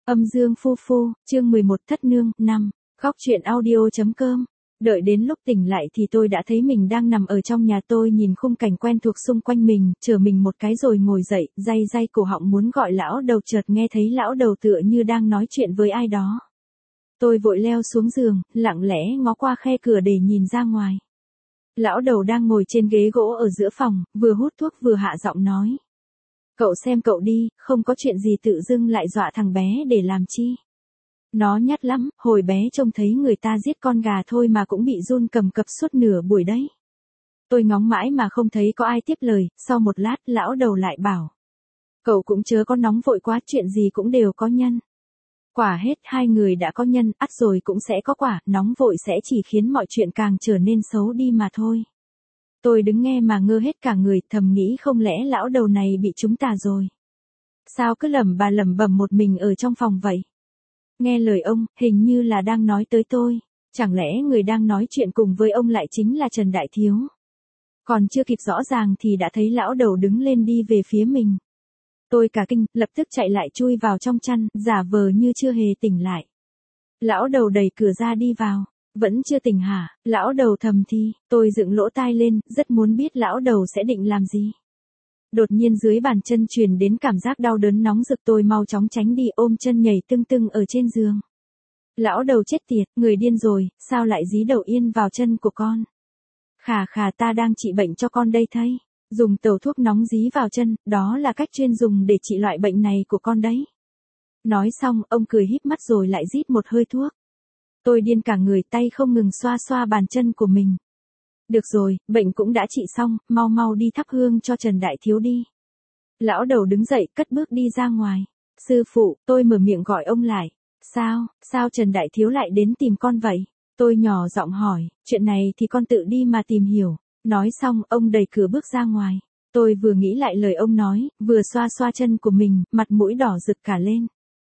Âm dương phu phu, chương 11 thất nương, 5. Khóc chuyện audio.com. Đợi đến lúc tỉnh lại thì tôi đã thấy mình đang nằm ở trong nhà tôi, nhìn khung cảnh quen thuộc xung quanh mình, chờ mình một cái rồi ngồi dậy, day day cổ họng muốn gọi lão đầu, chợt nghe thấy lão đầu tựa như đang nói chuyện với ai đó. Tôi vội leo xuống giường, lặng lẽ ngó qua khe cửa để nhìn ra ngoài. Lão đầu đang ngồi trên ghế gỗ ở giữa phòng, vừa hút thuốc vừa hạ giọng nói. Cậu xem cậu đi, không có chuyện gì tự dưng lại dọa thằng bé để làm chi. Nó nhát lắm, hồi bé trông thấy người ta giết con gà thôi mà cũng bị run cầm cập suốt nửa buổi đấy. Tôi ngóng mãi mà không thấy có ai tiếp lời, sau một lát lão đầu lại bảo. Cậu cũng chớ có nóng vội quá, chuyện gì cũng đều có nhân. Quả hết, hai người đã có nhân, ắt rồi cũng sẽ có quả, nóng vội sẽ chỉ khiến mọi chuyện càng trở nên xấu đi mà thôi. Tôi đứng nghe mà ngơ hết cả người, thầm nghĩ không lẽ lão đầu này bị trúng tà rồi. Sao cứ lẩm bẩm một mình ở trong phòng vậy? Nghe lời ông, hình như là đang nói tới tôi. Chẳng lẽ người đang nói chuyện cùng với ông lại chính là Trần Đại Thiếu? Còn chưa kịp rõ ràng thì đã thấy lão đầu đứng lên đi về phía mình. Tôi cả kinh, lập tức chạy lại chui vào trong chăn, giả vờ như chưa hề tỉnh lại. Lão đầu đẩy cửa ra đi vào. Vẫn chưa tỉnh hả? Lão đầu thầm thì, tôi dựng lỗ tai lên, rất muốn biết lão đầu sẽ định làm gì. Đột nhiên dưới bàn chân truyền đến cảm giác đau đớn nóng rực, tôi mau chóng tránh đi, ôm chân nhảy tưng tưng ở trên giường. Lão đầu chết tiệt, người điên rồi, sao lại dí đầu yên vào chân của con? Khà, ta đang trị bệnh cho con đây thấy. Dùng tẩu thuốc nóng dí vào chân, đó là cách chuyên dùng để trị loại bệnh này của con đấy. Nói xong, ông cười híp mắt rồi lại rít một hơi thuốc. Tôi điên cả người, tay không ngừng xoa xoa bàn chân của mình. Được rồi, bệnh cũng đã trị xong, mau đi thắp hương cho Trần Đại Thiếu đi. Lão đầu đứng dậy, cất bước đi ra ngoài. Sư phụ, tôi mở miệng gọi ông lại. Sao Trần Đại Thiếu lại đến tìm con vậy? Tôi nhỏ giọng hỏi, chuyện này thì con tự đi mà tìm hiểu. Nói xong, ông đẩy cửa bước ra ngoài. Tôi vừa nghĩ lại lời ông nói, vừa xoa xoa chân của mình, mặt mũi đỏ rực cả lên.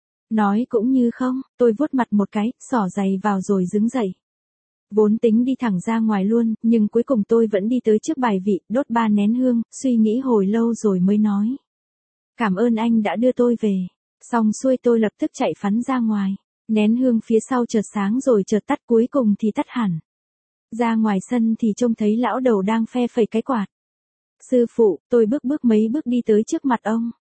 Nói cũng như không, tôi vuốt mặt một cái, xỏ giày vào rồi đứng dậy. Vốn tính đi thẳng ra ngoài luôn, nhưng cuối cùng tôi vẫn đi tới trước bài vị, đốt 3 nén hương, suy nghĩ hồi lâu rồi mới nói. Cảm ơn anh đã đưa tôi về. Xong xuôi tôi lập tức chạy phắn ra ngoài. Nén hương phía sau chợt sáng rồi chợt tắt, cuối cùng thì tắt hẳn. Ra ngoài sân thì trông thấy lão đầu đang phe phẩy cái quạt. Sư phụ, tôi bước mấy bước đi tới trước mặt ông.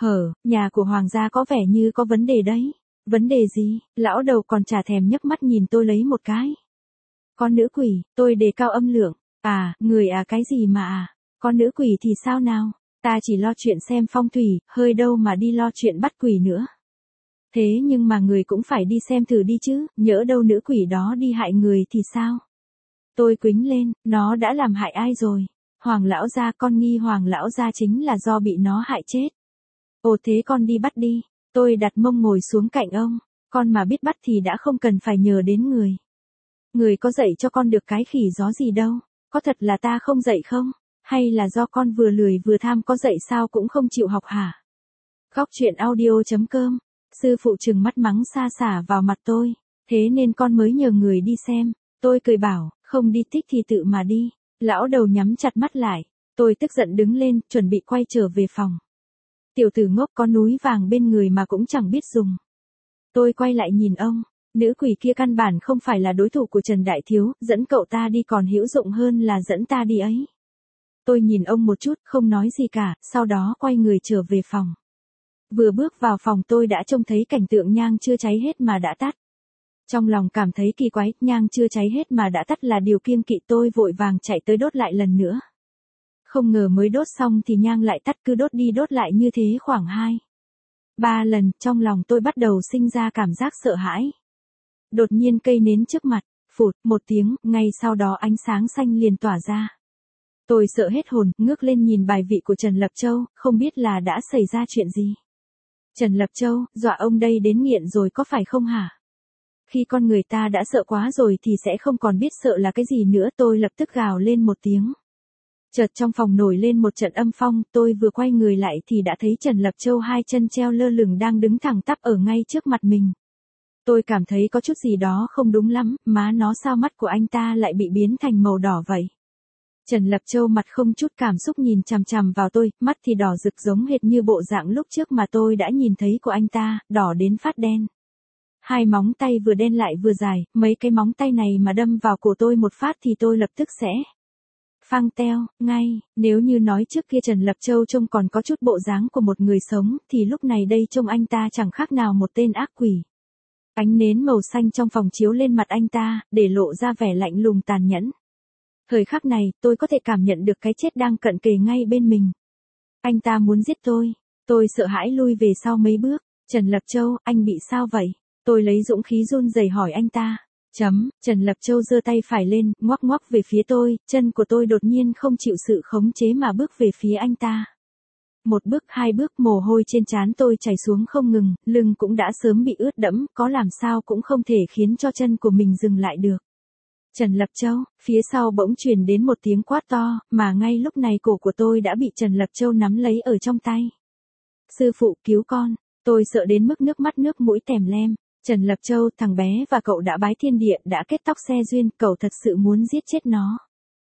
Nhà của hoàng gia có vẻ như có vấn đề đấy. Vấn đề gì? Lão đầu còn chả thèm nhấc mắt nhìn tôi lấy một cái. Con nữ quỷ, tôi đề cao âm lượng. Người cái gì mà con nữ quỷ thì sao nào? Ta chỉ lo chuyện xem phong thủy, hơi đâu mà đi lo chuyện bắt quỷ nữa. Thế nhưng mà người cũng phải đi xem thử đi chứ, nhỡ đâu nữ quỷ đó đi hại người thì sao? Tôi quýnh lên, nó đã làm hại ai rồi? Hoàng lão gia, con nghi Hoàng lão gia chính là do bị nó hại chết. Ồ thế con đi bắt đi. Tôi đặt mông ngồi xuống cạnh ông. Con mà biết bắt thì đã không cần phải nhờ đến người. Người có dạy cho con được cái khỉ gió gì đâu. Có thật là ta không dạy không? Hay là do con vừa lười vừa tham, có dạy sao cũng không chịu học hả? Khóc chuyện audio.com. Sư phụ trừng mắt mắng xa xả vào mặt tôi. Thế nên con mới nhờ người đi xem. Tôi cười bảo, không đi thích thì tự mà đi. Lão đầu nhắm chặt mắt lại. Tôi tức giận đứng lên, chuẩn bị quay trở về phòng. Tiểu tử ngốc, có núi vàng bên người mà cũng chẳng biết dùng. Tôi quay lại nhìn ông. Nữ quỷ kia căn bản không phải là đối thủ của Trần Đại Thiếu, dẫn cậu ta đi còn hữu dụng hơn là dẫn ta đi ấy. Tôi nhìn ông một chút, không nói gì cả, sau đó quay người trở về phòng. Vừa bước vào phòng tôi đã trông thấy cảnh tượng nhang chưa cháy hết mà đã tắt. Trong lòng cảm thấy kỳ quái, nhang chưa cháy hết mà đã tắt là điều kiêng kỵ, tôi vội vàng chạy tới đốt lại lần nữa. Không ngờ mới đốt xong thì nhang lại tắt, cứ đốt đi đốt lại như thế khoảng 2-3 lần, trong lòng tôi bắt đầu sinh ra cảm giác sợ hãi. Đột nhiên cây nến trước mặt, phụt một tiếng, ngay sau đó ánh sáng xanh liền tỏa ra. Tôi sợ hết hồn, ngước lên nhìn bài vị của Trần Lập Châu, không biết là đã xảy ra chuyện gì. Trần Lập Châu, dọa ông đây đến nghiện rồi có phải không hả? Khi con người ta đã sợ quá rồi thì sẽ không còn biết sợ là cái gì nữa, tôi lập tức gào lên một tiếng. Chợt trong phòng nổi lên một trận âm phong, tôi vừa quay người lại thì đã thấy Trần Lập Châu hai chân treo lơ lửng đang đứng thẳng tắp ở ngay trước mặt mình. Tôi cảm thấy có chút gì đó không đúng lắm, má nó sao mắt của anh ta lại bị biến thành màu đỏ vậy? Trần Lập Châu mặt không chút cảm xúc nhìn chằm chằm vào tôi, mắt thì đỏ rực giống hệt như bộ dạng lúc trước mà tôi đã nhìn thấy của anh ta, đỏ đến phát đen. Hai móng tay vừa đen lại vừa dài, mấy cái móng tay này mà đâm vào cổ tôi một phát thì tôi lập tức sẽ phang teo, ngay. Nếu như nói trước kia Trần Lập Châu trông còn có chút bộ dáng của một người sống, thì lúc này đây trông anh ta chẳng khác nào một tên ác quỷ. Ánh nến màu xanh trong phòng chiếu lên mặt anh ta, để lộ ra vẻ lạnh lùng tàn nhẫn. Thời khắc này, tôi có thể cảm nhận được cái chết đang cận kề ngay bên mình. Anh ta muốn giết tôi. Tôi sợ hãi lui về sau mấy bước. Trần Lập Châu, anh bị sao vậy? Tôi lấy dũng khí run rẩy hỏi anh ta. Trần Lập Châu giơ tay phải lên, ngoắc ngoắc về phía tôi, chân của tôi đột nhiên không chịu sự khống chế mà bước về phía anh ta. Một bước, hai bước, mồ hôi trên trán tôi chảy xuống không ngừng, lưng cũng đã sớm bị ướt đẫm, có làm sao cũng không thể khiến cho chân của mình dừng lại được. Trần Lập Châu, phía sau bỗng truyền đến một tiếng quát to, mà ngay lúc này cổ của tôi đã bị Trần Lập Châu nắm lấy ở trong tay. Sư phụ cứu con, tôi sợ đến mức nước mắt nước mũi tèm lem. Trần Lập Châu, thằng bé và cậu đã bái thiên địa, đã kết tóc xe duyên, cậu thật sự muốn giết chết nó.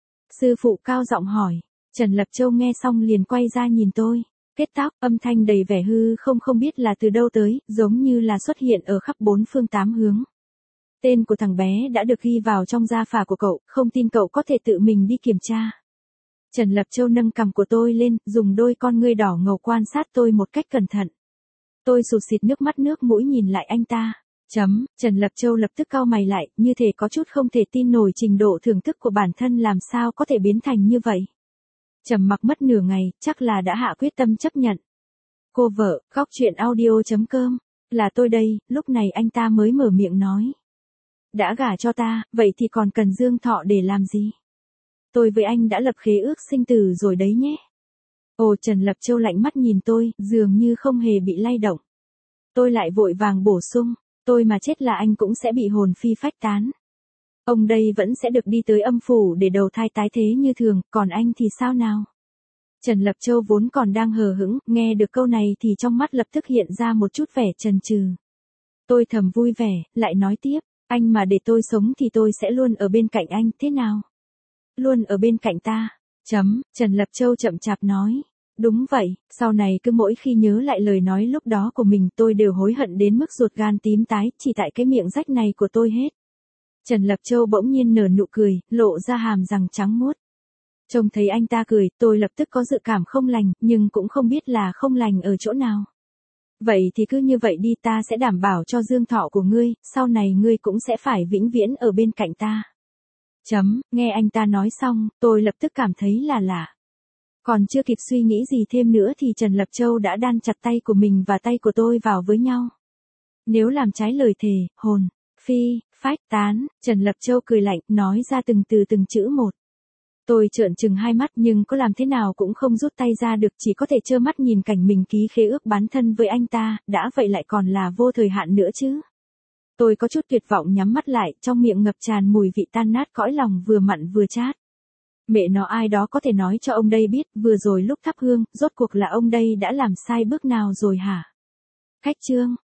Sư phụ cao giọng hỏi. Trần Lập Châu nghe xong liền quay ra nhìn tôi. Kết tóc, âm thanh đầy vẻ hư không biết là từ đâu tới, giống như là xuất hiện ở khắp bốn phương tám hướng. Tên của thằng bé đã được ghi vào trong gia phả của cậu, không tin cậu có thể tự mình đi kiểm tra. Trần Lập Châu nâng cằm của tôi lên, dùng đôi con ngươi đỏ ngầu quan sát tôi một cách cẩn thận. Tôi sụt sịt nước mắt nước mũi nhìn lại anh ta. Trần Lập Châu lập tức cau mày lại, như thể có chút không thể tin nổi trình độ thưởng thức của bản thân làm sao có thể biến thành như vậy. Trầm mặc mất nửa ngày, chắc là đã hạ quyết tâm chấp nhận. Cô vợ, góc truyện audio.com, là tôi đây, lúc này anh ta mới mở miệng nói. Đã gả cho ta, vậy thì còn cần Dương Thọ để làm gì? Tôi với anh đã lập khế ước sinh tử rồi đấy nhé. Ồ, Trần Lập Châu lạnh mắt nhìn tôi, dường như không hề bị lay động. Tôi lại vội vàng bổ sung, tôi mà chết là anh cũng sẽ bị hồn phi phách tán. Ông đây vẫn sẽ được đi tới âm phủ để đầu thai tái thế như thường, còn anh thì sao nào? Trần Lập Châu vốn còn đang hờ hững, nghe được câu này thì trong mắt lập tức hiện ra một chút vẻ chần chừ. Tôi thầm vui vẻ, lại nói tiếp, anh mà để tôi sống thì tôi sẽ luôn ở bên cạnh anh, thế nào? Luôn ở bên cạnh ta. Trần Lập Châu chậm chạp nói. Đúng vậy, sau này cứ mỗi khi nhớ lại lời nói lúc đó của mình tôi đều hối hận đến mức ruột gan tím tái, chỉ tại cái miệng rách này của tôi hết. Trần Lập Châu bỗng nhiên nở nụ cười, lộ ra hàm răng trắng muốt. Trông thấy anh ta cười, tôi lập tức có dự cảm không lành, nhưng cũng không biết là không lành ở chỗ nào. Vậy thì cứ như vậy đi, ta sẽ đảm bảo cho Dương Thọ của ngươi, sau này ngươi cũng sẽ phải vĩnh viễn ở bên cạnh ta. Nghe anh ta nói xong, tôi lập tức cảm thấy là lạ. Còn chưa kịp suy nghĩ gì thêm nữa thì Trần Lập Châu đã đan chặt tay của mình và tay của tôi vào với nhau. Nếu làm trái lời thề, hồn phi phách tán, Trần Lập Châu cười lạnh, nói ra từng từ từng chữ một. Tôi trợn trừng hai mắt nhưng có làm thế nào cũng không rút tay ra được, chỉ có thể trơ mắt nhìn cảnh mình ký khế ước bán thân với anh ta, đã vậy lại còn là vô thời hạn nữa chứ. Tôi có chút tuyệt vọng nhắm mắt lại, trong miệng ngập tràn mùi vị tan nát cõi lòng vừa mặn vừa chát. Mẹ nó, ai đó có thể nói cho ông đây biết, vừa rồi lúc thắp hương, rốt cuộc là ông đây đã làm sai bước nào rồi hả? Khách chương.